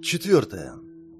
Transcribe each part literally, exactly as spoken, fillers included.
Четвертое.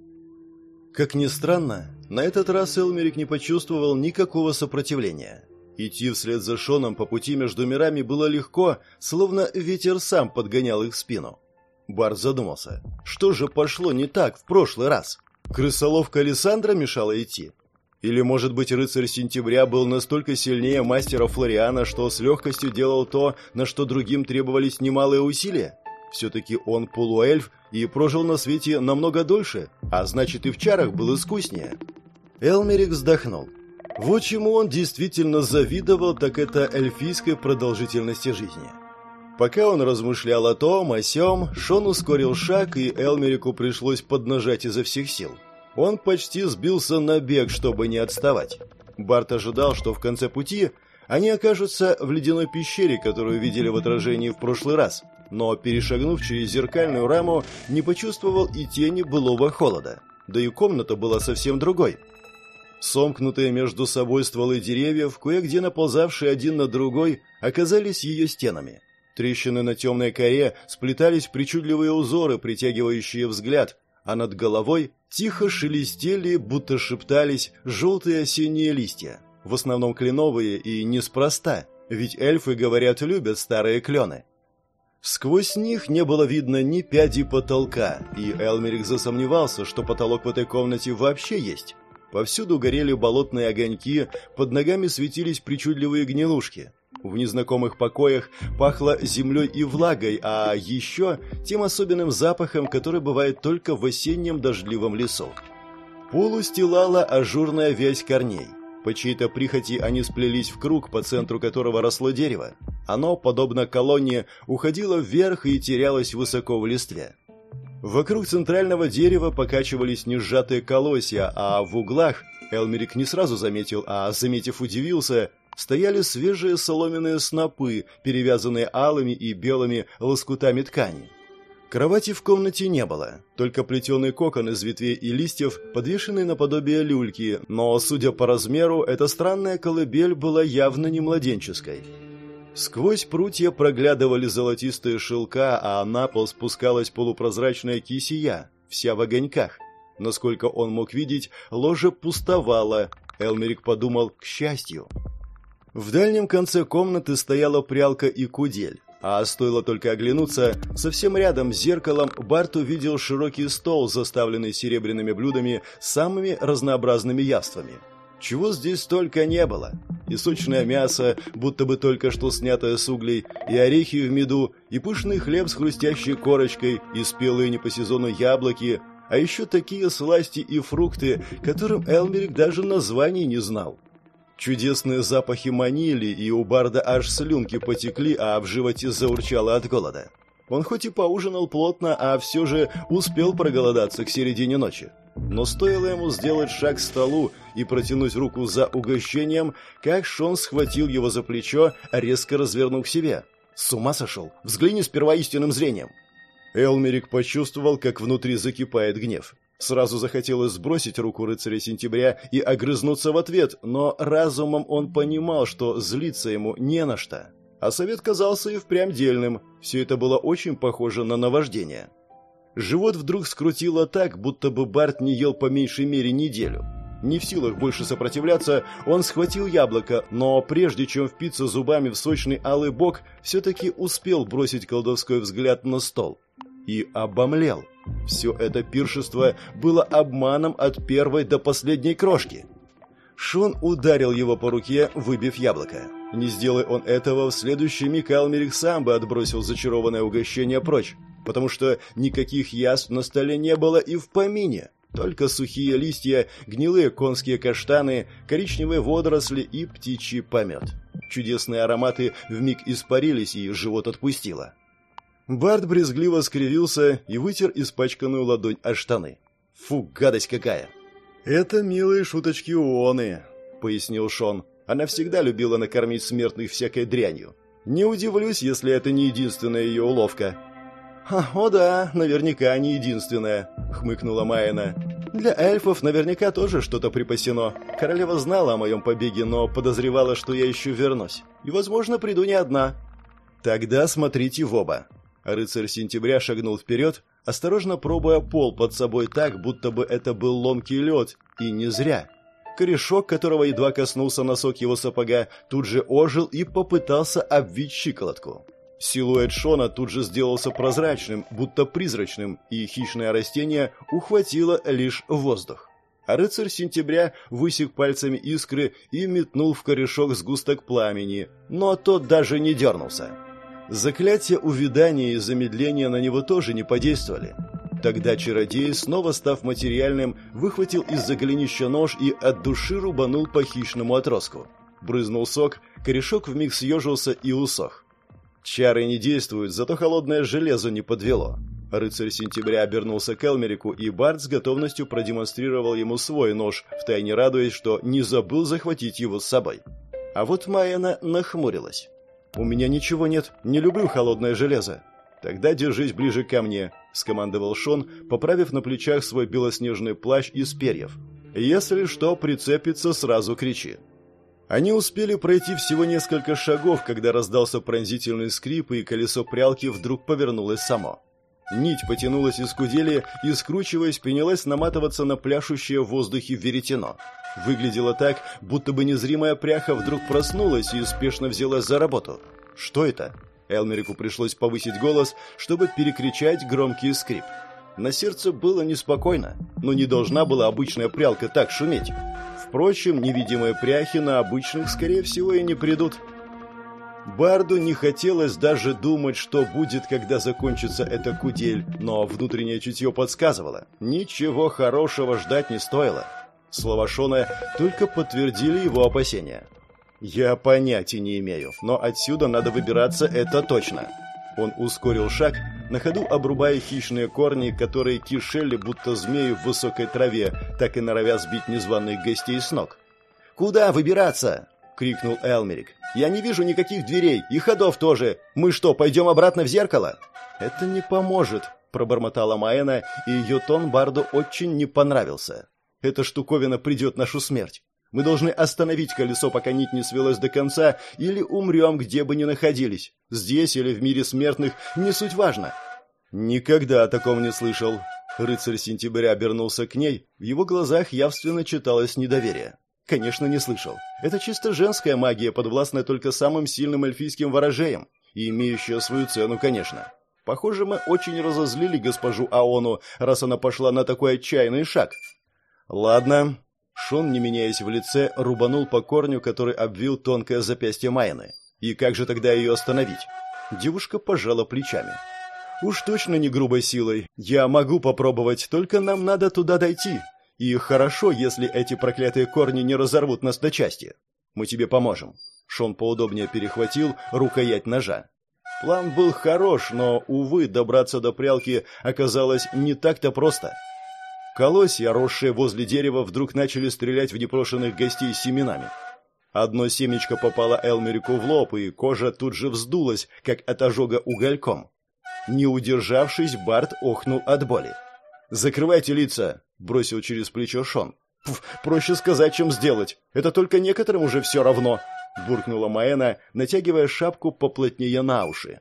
Как ни странно, на этот раз Элмерик не почувствовал никакого сопротивления. Идти вслед за Шоном по пути между мирами было легко, словно ветер сам подгонял их в спину. Барт задумался, что же пошло не так в прошлый раз? Крысоловка Александра мешала идти? Или, может быть, рыцарь Сентября был настолько сильнее мастера Флориана, что с легкостью делал то, на что другим требовались немалые усилия? Все-таки он полуэльф и прожил на свете намного дольше, а значит и в чарах был искуснее. Элмерик вздохнул. Вот чему он действительно завидовал, так это эльфийской продолжительности жизни. Пока он размышлял о том, о сём, Шон ускорил шаг, и Элмерику пришлось поднажать изо всех сил. Он почти сбился на бег, чтобы не отставать. Барт ожидал, что в конце пути они окажутся в ледяной пещере, которую видели в отражении в прошлый раз, но, перешагнув через зеркальную раму, не почувствовал и тени былого холода. Да и комната была совсем другой. Сомкнутые между собой стволы деревьев, кое-где наползавшие один на другой, оказались ее стенами. Трещины на темной коре сплетались в причудливые узоры, притягивающие взгляд, а над головой тихо шелестели, будто шептались, желтые осенние листья. В основном кленовые и неспроста, ведь эльфы, говорят, любят старые клены. Сквозь них не было видно ни пяди потолка, и Элмерик засомневался, что потолок в этой комнате вообще есть. Повсюду горели болотные огоньки, под ногами светились причудливые гнилушки. В незнакомых покоях пахло землей и влагой, а еще тем особенным запахом, который бывает только в осеннем дождливом лесу. Пол устилала ажурная вязь корней. По чьей-то прихоти они сплелись в круг, по центру которого росло дерево. Оно, подобно колонне, уходило вверх и терялось высоко в листве. Вокруг центрального дерева покачивались несжатые колосья, а в углах, Элмерик не сразу заметил, а, заметив, удивился, стояли свежие соломенные снопы, перевязанные алыми и белыми лоскутами ткани. Кровати в комнате не было, только плетеный кокон из ветвей и листьев, подвешенный наподобие люльки, но, судя по размеру, эта странная колыбель была явно не младенческой. Сквозь прутья проглядывали золотистые шелка, а на пол спускалась полупрозрачная кисия, вся в огоньках. Насколько он мог видеть, ложа пустовала. Элмерик подумал, к счастью. В дальнем конце комнаты стояла прялка и кудель. А стоило только оглянуться, совсем рядом с зеркалом Барт увидел широкий стол, заставленный серебряными блюдами с самыми разнообразными явствами. Чего здесь только не было. И сочное мясо, будто бы только что снятое с углей, и орехи в меду, и пышный хлеб с хрустящей корочкой, и спелые не по сезону яблоки, а еще такие сласти и фрукты, которым Элмерик даже названий не знал. Чудесные запахи манили, и у Барда аж слюнки потекли, а в животе заурчало от голода. Он хоть и поужинал плотно, а все же успел проголодаться к середине ночи. Но стоило ему сделать шаг к столу и протянуть руку за угощением, как Шон схватил его за плечо, резко развернув к себе. «С ума сошел? Взгляни сперва истинным зрением!» Элмерик почувствовал, как внутри закипает гнев. Сразу захотелось сбросить руку рыцаря Сентября и огрызнуться в ответ, но разумом он понимал, что злиться ему не на что. А совет казался и впрямь дельным. Все это было очень похоже на наваждение. Живот вдруг скрутило так, будто бы Барт не ел по меньшей мере неделю. Не в силах больше сопротивляться, он схватил яблоко, но прежде чем впиться зубами в сочный алый бок, все-таки успел бросить колдовской взгляд на стол. И обомлел. Все это пиршество было обманом от первой до последней крошки. Шон ударил его по руке, выбив яблоко. Не сделай он этого, в следующий миг Элмерик сам бы отбросил зачарованное угощение прочь, потому что никаких яств на столе не было и в помине. Только сухие листья, гнилые конские каштаны, коричневые водоросли и птичий помет. Чудесные ароматы вмиг испарились, и живот отпустило. Барт брезгливо скривился и вытер испачканную ладонь о штаны. «Фу, гадость какая!» «Это милые шуточки Уоны», — пояснил Шон. «Она всегда любила накормить смертных всякой дрянью. Не удивлюсь, если это не единственная ее уловка». «О да, наверняка не единственная», — хмыкнула Майена. «Для эльфов наверняка тоже что-то припасено. Королева знала о моем побеге, но подозревала, что я еще вернусь. И, возможно, приду не одна». «Тогда смотрите в оба». Рыцарь Сентября шагнул вперед, осторожно пробуя пол под собой так, будто бы это был ломкий лед, и не зря. Корешок, которого едва коснулся носок его сапога, тут же ожил и попытался обвить щиколотку. Силуэт Шона тут же сделался прозрачным, будто призрачным, и хищное растение ухватило лишь воздух. А рыцарь сентября высек пальцами искры и метнул в корешок сгусток пламени, но тот даже не дернулся. Заклятия увядания и замедления на него тоже не подействовали. Тогда чародей, снова став материальным, выхватил из-за голенища нож и от души рубанул по хищному отростку. Брызнул сок, корешок вмиг съежился и усох. Чары не действуют, зато холодное железо не подвело. Рыцарь сентября обернулся к Элмерику, и Барт с готовностью продемонстрировал ему свой нож, втайне радуясь, что не забыл захватить его с собой. А вот Майена нахмурилась. «У меня ничего нет, не люблю холодное железо». «Тогда держись ближе ко мне», — скомандовал Шон, поправив на плечах свой белоснежный плащ из перьев. «Если что прицепится, сразу кричи». Они успели пройти всего несколько шагов, когда раздался пронзительный скрип, и колесо прялки вдруг повернулось само. Нить потянулась из кудели и, скручиваясь, принялась наматываться на пляшущее в воздухе веретено. Выглядело так, будто бы незримая пряха вдруг проснулась и спешно взялась за работу. «Что это?» Элмерику пришлось повысить голос, чтобы перекричать громкий скрип. На сердце было неспокойно, но не должна была обычная прялка так шуметь. Впрочем, невидимые пряхи на обычных, скорее всего, и не придут. Барду не хотелось даже думать, что будет, когда закончится эта кудель, но внутреннее чутье подсказывало. Ничего хорошего ждать не стоило. Слова Шона только подтвердили его опасения. «Я понятия не имею, но отсюда надо выбираться, это точно». Он ускорил шаг, на ходу обрубая хищные корни, которые кишели, будто змеи в высокой траве, так и норовя сбить незваных гостей с ног. «Куда выбираться?» — крикнул Элмерик. «Я не вижу никаких дверей, и ходов тоже. Мы что, пойдем обратно в зеркало?» «Это не поможет», — пробормотала Маэна, и ее тон Барду очень не понравился. «Эта штуковина придет нашу смерть. Мы должны остановить колесо, пока нить не свелась до конца, или умрем, где бы ни находились. Здесь или в мире смертных, не суть важно». «Никогда о таком не слышал». Рыцарь сентября обернулся к ней, в его глазах явственно читалось недоверие. «Конечно, не слышал. Это чисто женская магия, подвластная только самым сильным эльфийским ворожеям, и имеющая свою цену, конечно. Похоже, мы очень разозлили госпожу Аону, раз она пошла на такой отчаянный шаг». «Ладно». Шон, не меняясь в лице, рубанул по корню, который обвил тонкое запястье Майны. «И как же тогда ее остановить?» Девушка пожала плечами. «Уж точно не грубой силой. Я могу попробовать, только нам надо туда дойти. И хорошо, если эти проклятые корни не разорвут нас на части. Мы тебе поможем». Шон поудобнее перехватил рукоять ножа. План был хорош, но, увы, добраться до прялки оказалось не так-то просто. Колосья, росшие возле дерева, вдруг начали стрелять в непрошенных гостей семенами. Одно семечко попало Элмерику в лоб, и кожа тут же вздулась, как от ожога угольком. Не удержавшись, Барт охнул от боли. «Закрывайте лица!» — бросил через плечо Шон. «Пф, проще сказать, чем сделать. Это только некоторым уже все равно!» — буркнула Маэна, натягивая шапку поплотнее на уши.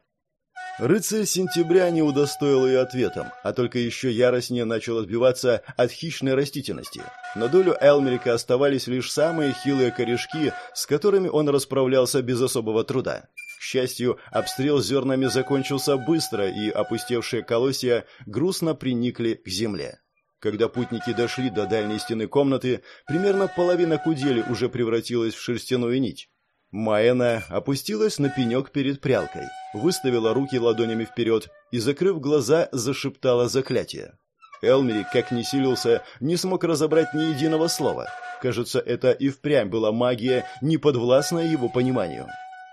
Рыцарь сентября не удостоил ее ответом, а только еще яростнее начал отбиваться от хищной растительности. На долю Элмерика оставались лишь самые хилые корешки, с которыми он расправлялся без особого труда. К счастью, обстрел зернами закончился быстро, и опустевшие колосья грустно приникли к земле. Когда путники дошли до дальней стены комнаты, примерно половина кудели уже превратилась в шерстяную нить. Маэна опустилась на пенек перед прялкой, выставила руки ладонями вперед и, закрыв глаза, зашептала заклятие. Элмерик, как ни силился, не смог разобрать ни единого слова. Кажется, это и впрямь была магия, не подвластная его пониманию.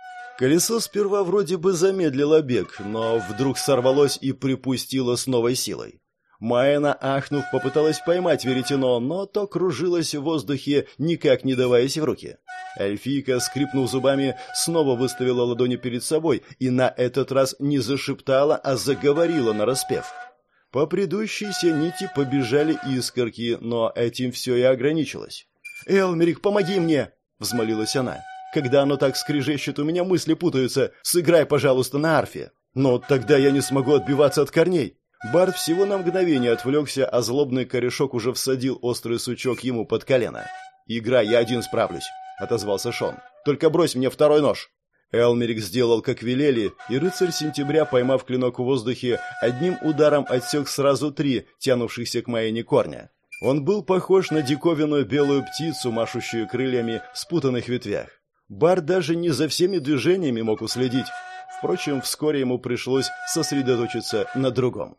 Колесо сперва вроде бы замедлило бег, но вдруг сорвалось и припустило с новой силой. Маэна, ахнув, попыталась поймать веретено, но то кружилось в воздухе, никак не даваясь в руки. Эльфийка, скрипнув зубами, снова выставила ладони перед собой и на этот раз не зашептала, а заговорила нараспев. По предыдущейся нити побежали искорки, но этим все и ограничилось. «Элмерик, помоги мне!» — взмолилась она. «Когда оно так скрежещет, у меня мысли путаются. Сыграй, пожалуйста, на арфе. Но тогда я не смогу отбиваться от корней. Барт всего на мгновение отвлекся, а злобный корешок уже всадил острый сучок ему под колено. «Играй, я один справлюсь», — отозвался Шон. «Только брось мне второй нож». Элмерик сделал, как велели, и рыцарь сентября, поймав клинок в воздухе, одним ударом отсек сразу три, тянувшихся к Маэне корня. Он был похож на диковинную белую птицу, машущую крыльями в спутанных ветвях. Барт даже не за всеми движениями мог уследить. Впрочем, вскоре ему пришлось сосредоточиться на другом.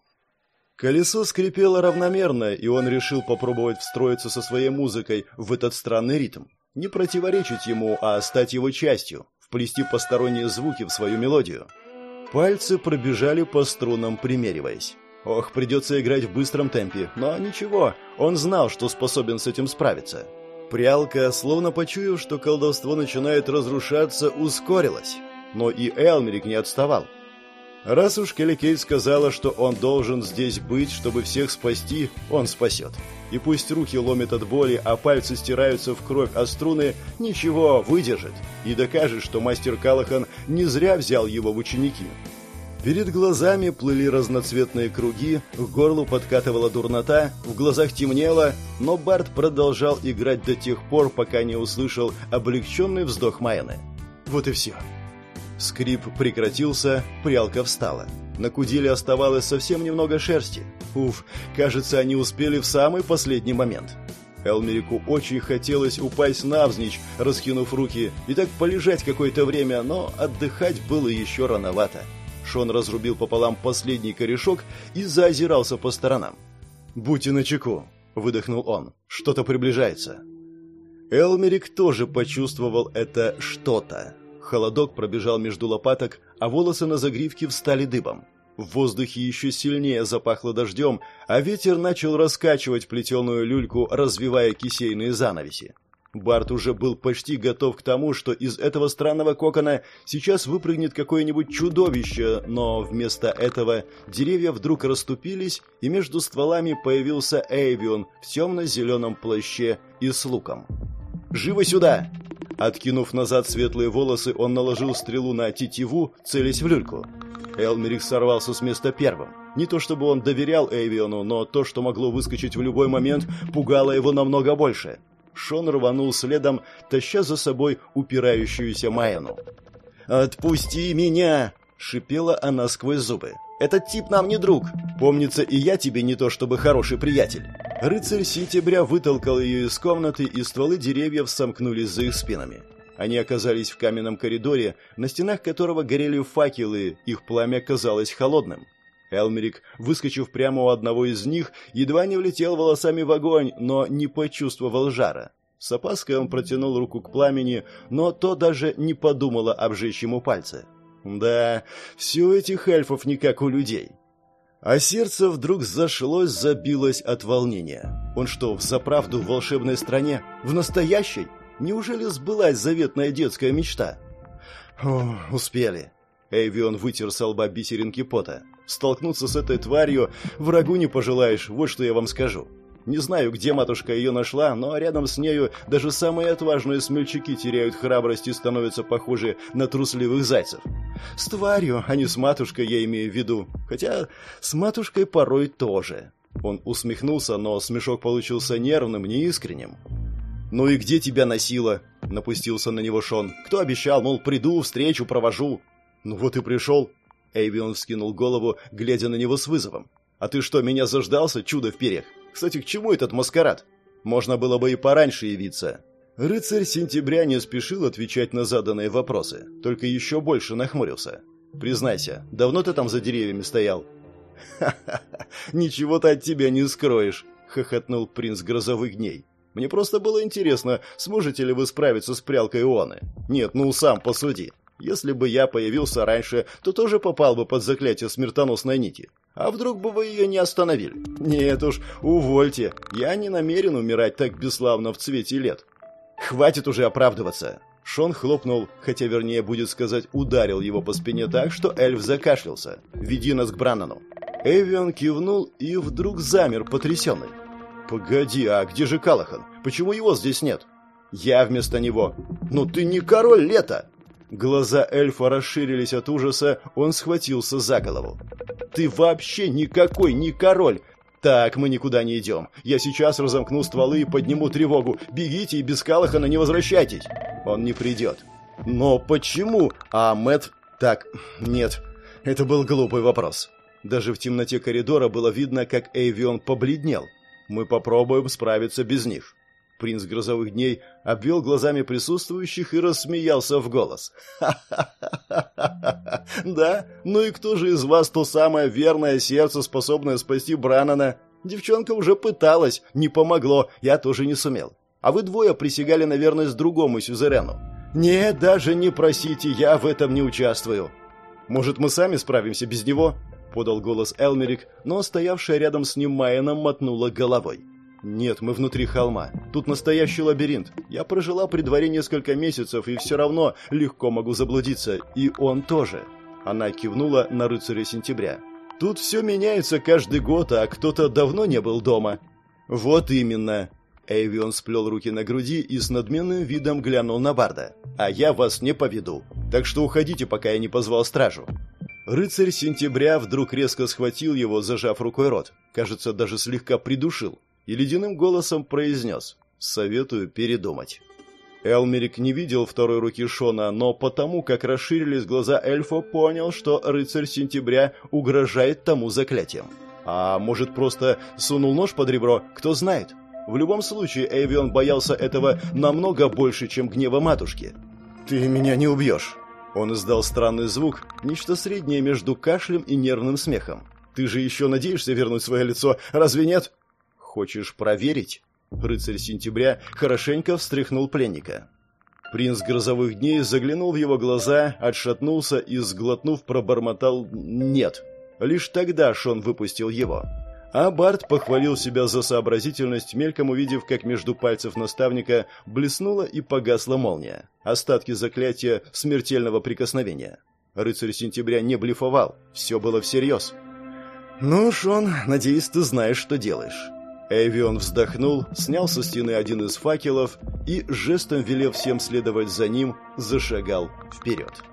Колесо скрипело равномерно, и он решил попробовать встроиться со своей музыкой в этот странный ритм. Не противоречить ему, а стать его частью, вплести посторонние звуки в свою мелодию. Пальцы пробежали по струнам, примериваясь. Ох, придется играть в быстром темпе, но ничего, он знал, что способен с этим справиться. Прялка, словно почуяв, что колдовство начинает разрушаться, ускорилась. Но и Элмерик не отставал. Раз уж Келли сказала, что он должен здесь быть, чтобы всех спасти, он спасет. И пусть руки ломят от боли, а пальцы стираются в кровь, а струны, ничего, выдержит. И докажет, что мастер Калахан не зря взял его в ученики. Перед глазами плыли разноцветные круги, к горлу подкатывала дурнота, в глазах темнело, но Барт продолжал играть до тех пор, пока не услышал облегченный вздох Маэны. Вот и все. Скрип прекратился, прялка встала. На кудиле оставалось совсем немного шерсти. Уф, кажется, они успели в самый последний момент. Элмерику очень хотелось упасть навзничь, раскинув руки, и так полежать какое-то время, но отдыхать было еще рановато. Шон разрубил пополам последний корешок и заозирался по сторонам. «Будьте начеку», — выдохнул он. «Что-то приближается». Элмерик тоже почувствовал это «что-то». Холодок пробежал между лопаток, а волосы на загривке встали дыбом. В воздухе еще сильнее запахло дождем, а ветер начал раскачивать плетеную люльку, развивая кисейные занавеси. Барт уже был почти готов к тому, что из этого странного кокона сейчас выпрыгнет какое-нибудь чудовище, но вместо этого деревья вдруг расступились, и между стволами появился Эйвион в темно-зеленом плаще и с луком. «Живо сюда!» Откинув назад светлые волосы, он наложил стрелу на тетиву, целясь в люльку. Элмерик сорвался с места первым. Не то чтобы он доверял Эйвиону, но то, что могло выскочить в любой момент, пугало его намного больше. Шон рванул следом, таща за собой упирающуюся Маэну. «Отпусти меня!» — шипела она сквозь зубы. «Этот тип нам не друг. Помнится, и я тебе не то чтобы хороший приятель». Рыцарь сентября вытолкал ее из комнаты, и стволы деревьев сомкнулись за их спинами. Они оказались в каменном коридоре, на стенах которого горели факелы, их пламя казалось холодным. Элмерик, выскочив прямо у одного из них, едва не влетел волосами в огонь, но не почувствовал жара. С опаской он протянул руку к пламени, но то даже не подумало обжечь ему пальцы. Да, все у этих эльфов не как у людей. А сердце вдруг зашлось, забилось от волнения. Он что, взаправду в волшебной стране? В настоящей? Неужели сбылась заветная детская мечта? О, успели. Эйвион вытер со лба бисеринки пота. Столкнуться с этой тварью врагу не пожелаешь, вот что я вам скажу. Не знаю, где матушка ее нашла, но рядом с нею даже самые отважные смельчаки теряют храбрость и становятся похожи на трусливых зайцев. С тварью, а не с матушкой, я имею в виду. Хотя с матушкой порой тоже. Он усмехнулся, но смешок получился нервным, неискренним. «Ну и где тебя носило?» — напустился на него Шон. «Кто обещал, мол, приду, встречу, провожу?» «Ну вот и пришел». Эйвион вскинул голову, глядя на него с вызовом. «А ты что, меня заждался, чудо в перьях? Кстати, к чему этот маскарад? Можно было бы и пораньше явиться». Рыцарь сентября не спешил отвечать на заданные вопросы, только еще больше нахмурился. «Признайся, давно ты там за деревьями стоял?» «Ха-ха-ха, ничего ты от тебя не скроешь», — хохотнул принц грозовых дней. «Мне просто было интересно, сможете ли вы справиться с прялкой Ионы? Нет, ну сам посуди. Если бы я появился раньше, то тоже попал бы под заклятие смертоносной нити. А вдруг бы вы ее не остановили? Нет уж, увольте, я не намерен умирать так бесславно в цвете лет. Хватит уже оправдываться». Шон хлопнул, хотя вернее будет сказать, ударил его по спине так, что эльф закашлялся. «Веди нас к Браннану». Эвион кивнул и вдруг замер, потрясенный. «Погоди, а где же Калахан? Почему его здесь нет?» «Я вместо него». «Ну ты не король лета!» Глаза эльфа расширились от ужаса, он схватился за голову. ты вообще никакой не король. Так, мы никуда не идем. Я сейчас разомкну стволы и подниму тревогу. Бегите и без Калахана не возвращайтесь. Он не придет. Но почему? А Мэтт... Так, нет, это был глупый вопрос. Даже в темноте коридора было видно, как Эйвион побледнел. Мы попробуем справиться без них. Принц Грозовых Дней обвел глазами присутствующих и рассмеялся в голос. «Ха-ха-ха-ха! Да? Ну и кто же из вас то самое верное сердце, способное спасти Браннана? Девчонка уже пыталась, не помогло, я тоже не сумел. А вы двое присягали на верность другому сюзерену. Нет, даже не просите, я в этом не участвую. Может, мы сами справимся без него?» — подал голос Элмерик, но стоявшая рядом с ним Майена мотнула головой. «Нет, мы внутри холма. Тут настоящий лабиринт. Я прожила при дворе несколько месяцев, и все равно легко могу заблудиться. И он тоже». Она кивнула на рыцаря сентября. «Тут все меняется каждый год, а кто-то давно не был дома». «Вот именно». Эйвион сплел руки на груди и с надменным видом глянул на Барда. «А я вас не поведу. Так что уходите, пока я не позвал стражу». Рыцарь сентября вдруг резко схватил его, зажав рукой рот. Кажется, даже слегка придушил. И ледяным голосом произнес: «Советую передумать». Элмерик не видел второй руки Шона, но потому, как расширились глаза эльфа, понял, что рыцарь сентября угрожает тому заклятием. А может, просто сунул нож под ребро, кто знает. В любом случае, Эйвион боялся этого намного больше, чем гнева матушки. «Ты меня не убьешь!» Он издал странный звук, нечто среднее между кашлем и нервным смехом. «Ты же еще надеешься вернуть свое лицо, разве нет?» «Хочешь проверить?» Рыцарь сентября хорошенько встряхнул пленника. Принц Грозовых Дней заглянул в его глаза, отшатнулся и, сглотнув, пробормотал «нет». Лишь тогда Шон выпустил его. А Бард похвалил себя за сообразительность, мельком увидев, как между пальцев наставника блеснула и погасла молния. Остатки заклятия смертельного прикосновения. Рыцарь сентября не блефовал, все было всерьез. «Ну, Шон, надеюсь, ты знаешь, что делаешь». Эйвион вздохнул, снял со стены один из факелов и, жестом велев всем следовать за ним, зашагал вперед.